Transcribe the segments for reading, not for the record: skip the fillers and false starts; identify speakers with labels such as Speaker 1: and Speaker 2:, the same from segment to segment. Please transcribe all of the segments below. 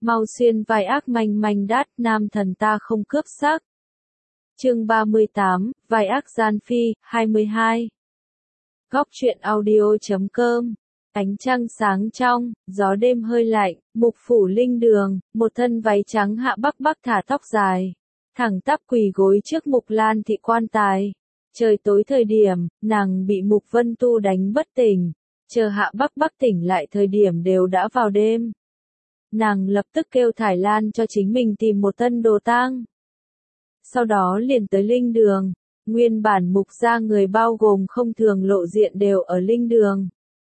Speaker 1: mau xuyên vai ác manh manh đát, nam thần ta không cướp sắc. Chương 38, vai ác gian phi, 22. Góc truyện audio.com. Ánh trăng sáng trong, gió đêm hơi lạnh, Mục Phủ Linh Đường, một thân váy trắng Hạ Bắc Bắc thả tóc dài, thẳng tắp quỳ gối trước Mục Lan thị quan tài. Trời tối thời điểm, nàng bị Mục Vân Tu đánh bất tỉnh, chờ Hạ Bắc Bắc tỉnh lại thời điểm đều đã vào đêm. Nàng lập tức kêu Thải Lan cho chính mình tìm một tân đồ tang. Sau đó liền tới Linh Đường, nguyên bản Mục gia người bao gồm không thường lộ diện đều ở Linh Đường.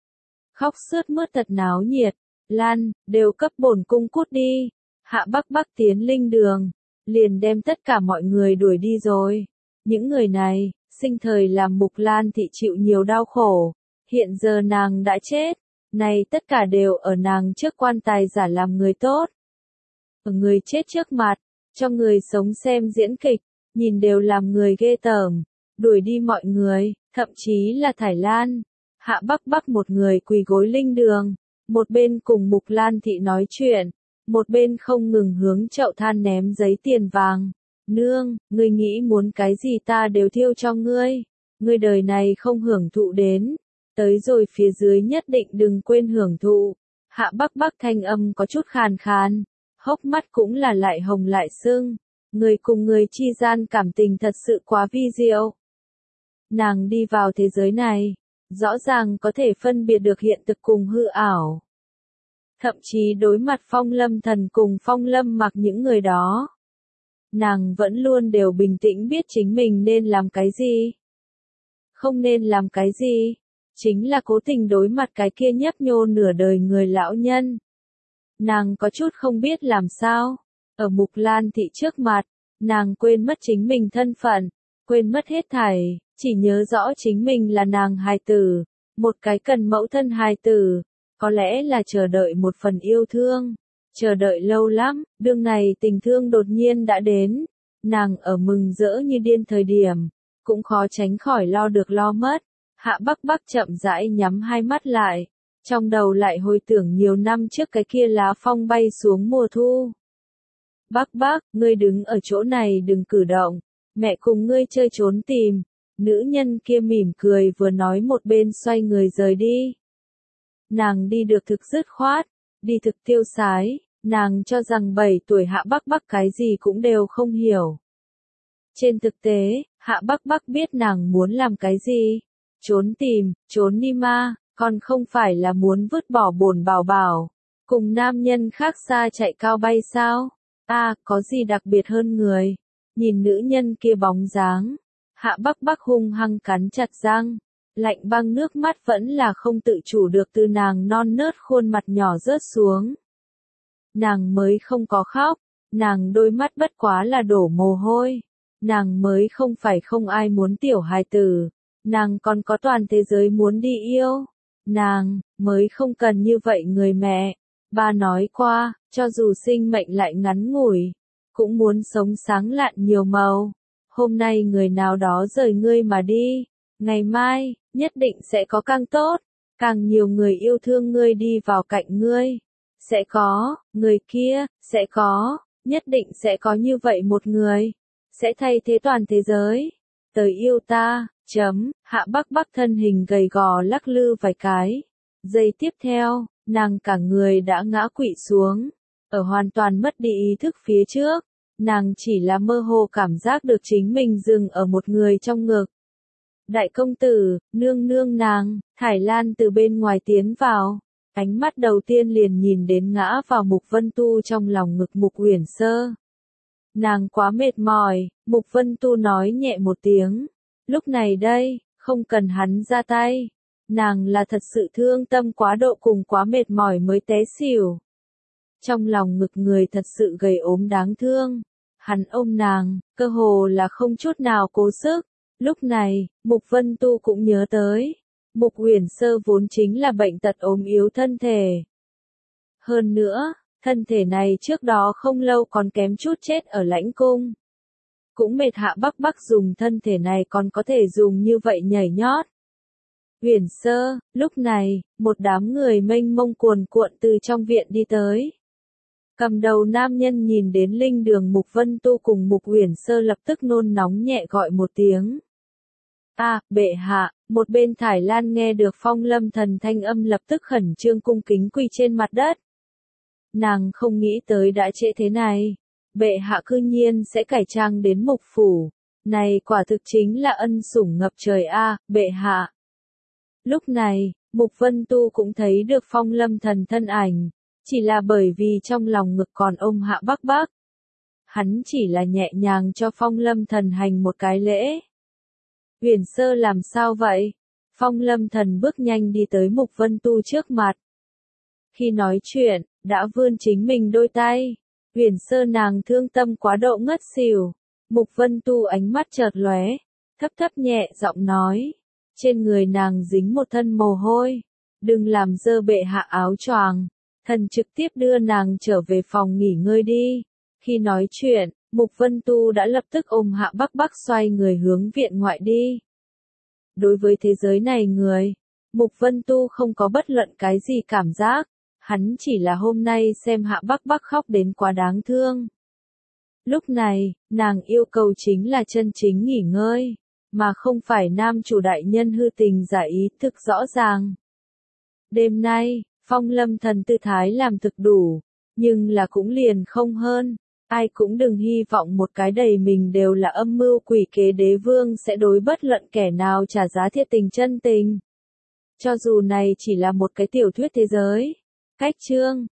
Speaker 1: Khóc sướt mướt thật náo nhiệt, Lan, đều cấp bổn cung cút đi. Hạ Bắc Bắc tiến Linh Đường, liền đem tất cả mọi người đuổi đi rồi. Những người này, sinh thời làm Mục Lan thị chịu nhiều đau khổ, hiện giờ nàng đã chết, này tất cả đều ở nàng trước quan tài giả làm người tốt. Ở người chết trước mặt, cho người sống xem diễn kịch, nhìn đều làm người ghê tởm, đuổi đi mọi người, thậm chí là Thải Lan. Hạ Bắc Bắc một người quỳ gối Linh Đường, một bên cùng Mục Lan thị nói chuyện, một bên không ngừng hướng chậu than ném giấy tiền vàng. Nương, ngươi nghĩ muốn cái gì ta đều thiêu cho ngươi, ngươi đời này không hưởng thụ đến, tới rồi phía dưới nhất định đừng quên hưởng thụ. Hạ Bắc Bắc thanh âm có chút khàn khàn, hốc mắt cũng là lại hồng lại sưng, người cùng người chi gian cảm tình thật sự quá vi diệu. Nàng đi vào thế giới này, rõ ràng có thể phân biệt được hiện thực cùng hư ảo. Thậm chí đối mặt Phong Lâm Thần cùng Phong Lâm Mặc những người đó, nàng vẫn luôn đều bình tĩnh biết chính mình nên làm cái gì, không nên làm cái gì, chính là cố tình đối mặt cái kia nhấp nhô nửa đời người lão nhân. Nàng có chút không biết làm sao, ở Mục Lan thị trước mặt, nàng quên mất chính mình thân phận, quên mất hết thảy, chỉ nhớ rõ chính mình là nàng hài tử, một cái cần mẫu thân hài tử, có lẽ là chờ đợi một phần yêu thương, chờ đợi lâu lắm, đương này tình thương đột nhiên đã đến, nàng ở mừng rỡ như điên thời điểm, cũng khó tránh khỏi lo được lo mất. Hạ Bắc Bắc chậm rãi nhắm hai mắt lại, trong đầu lại hồi tưởng nhiều năm trước cái kia lá phong bay xuống mùa thu. Bắc Bắc, ngươi đứng ở chỗ này đừng cử động, mẹ cùng ngươi chơi trốn tìm. Nữ nhân kia mỉm cười vừa nói một bên xoay người rời đi. Nàng đi được thực dứt khoát, đi thực tiêu sái, nàng cho rằng 7 tuổi Hạ Bắc Bắc cái gì cũng đều không hiểu. Trên thực tế, Hạ Bắc Bắc biết nàng muốn làm cái gì. Trốn tìm, trốn đi ma, còn không phải là muốn vứt bỏ bổn bảo bảo, cùng nam nhân khác xa chạy cao bay sao? Có gì đặc biệt hơn người? Nhìn nữ nhân kia bóng dáng, Hạ Bắc Bắc hung hăng cắn chặt răng, lạnh băng nước mắt vẫn là không tự chủ được từ nàng non nớt khuôn mặt nhỏ rớt xuống. Nàng mới không có khóc, nàng đôi mắt bất quá là đổ mồ hôi, nàng mới không phải không ai muốn tiểu hài tử. Nàng còn có toàn thế giới muốn đi yêu. Nàng, mới không cần như vậy người mẹ. Ba nói qua, cho dù sinh mệnh lại ngắn ngủi, cũng muốn sống sáng lạn nhiều màu. Hôm nay người nào đó rời ngươi mà đi, ngày mai, nhất định sẽ có càng tốt, càng nhiều người yêu thương ngươi đi vào cạnh ngươi. Sẽ có, người kia, sẽ có, nhất định sẽ có như vậy một người, sẽ thay thế toàn thế giới. Tới yêu ta. Hạ Bắc Bắc thân hình gầy gò lắc lư vài cái. Giây tiếp theo, nàng cả người đã ngã quỵ xuống. Ở hoàn toàn mất đi ý thức phía trước, nàng chỉ là mơ hồ cảm giác được chính mình dừng ở một người trong ngực. Đại công tử, nương nương nàng, Thải Lan từ bên ngoài tiến vào. Ánh mắt đầu tiên liền nhìn đến ngã vào Mục Vân Tu trong lòng ngực Mục Uyển Sơ. Nàng quá mệt mỏi, Mục Vân Tu nói nhẹ một tiếng. Lúc này đây, không cần hắn ra tay. Nàng là thật sự thương tâm quá độ cùng quá mệt mỏi mới té xỉu. Trong lòng ngực người thật sự gầy ốm đáng thương. Hắn ôm nàng, cơ hồ là không chút nào cố sức. Lúc này, Mục Vân Tu cũng nhớ tới. Mục Uyển Sơ vốn chính là bệnh tật ốm yếu thân thể. Hơn nữa, thân thể này trước đó không lâu còn kém chút chết ở lãnh cung. Cũng mệt Hạ Bắc Bắc dùng thân thể này còn có thể dùng như vậy nhảy nhót. Uyển Sơ, lúc này, một đám người mênh mông cuồn cuộn từ trong viện đi tới. Cầm đầu nam nhân nhìn đến linh đường Mục Vân Tu cùng Mục Uyển Sơ lập tức nôn nóng nhẹ gọi một tiếng. Bệ hạ, một bên Thải Lan nghe được Phong Lâm Thần thanh âm lập tức khẩn trương cung kính quỳ trên mặt đất. Nàng không nghĩ tới đã trễ thế này. Bệ hạ cư nhiên sẽ cải trang đến Mục Phủ. Này quả thực chính là ân sủng ngập trời bệ hạ. Lúc này, Mục Vân Tu cũng thấy được Phong Lâm Thần thân ảnh. Chỉ là bởi vì trong lòng ngực còn ôm Hạ Bắc Bắc. Hắn chỉ là nhẹ nhàng cho Phong Lâm Thần hành một cái lễ. Uyển Sơ làm sao vậy? Phong Lâm Thần bước nhanh đi tới Mục Vân Tu trước mặt. Khi nói chuyện, đã vươn chính mình đôi tay. Uyển Sơ nàng thương tâm quá độ ngất xỉu. Mục Vân Tu ánh mắt chợt lóe, thấp thấp nhẹ giọng nói. Trên người nàng dính một thân mồ hôi. Đừng làm dơ bệ hạ áo choàng. Thần trực tiếp đưa nàng trở về phòng nghỉ ngơi đi. Khi nói chuyện, Mục Vân Tu đã lập tức ôm Hạ Bắc Bắc xoay người hướng viện ngoại đi. Đối với thế giới này người, Mục Vân Tu không có bất luận cái gì cảm giác. Hắn chỉ là hôm nay xem Hạ Bắc Bắc khóc đến quá đáng thương. Lúc này, nàng yêu cầu chính là chân chính nghỉ ngơi, mà không phải nam chủ đại nhân hư tình giả ý thực rõ ràng. Đêm nay, Phong Lâm Thần tư thái làm thực đủ, nhưng là cũng liền không hơn. Ai cũng đừng hy vọng một cái đầy mình đều là âm mưu quỷ kế đế vương sẽ đối bất luận kẻ nào trả giá thiệt tình chân tình. Cho dù này chỉ là một cái tiểu thuyết thế giới. Cách chương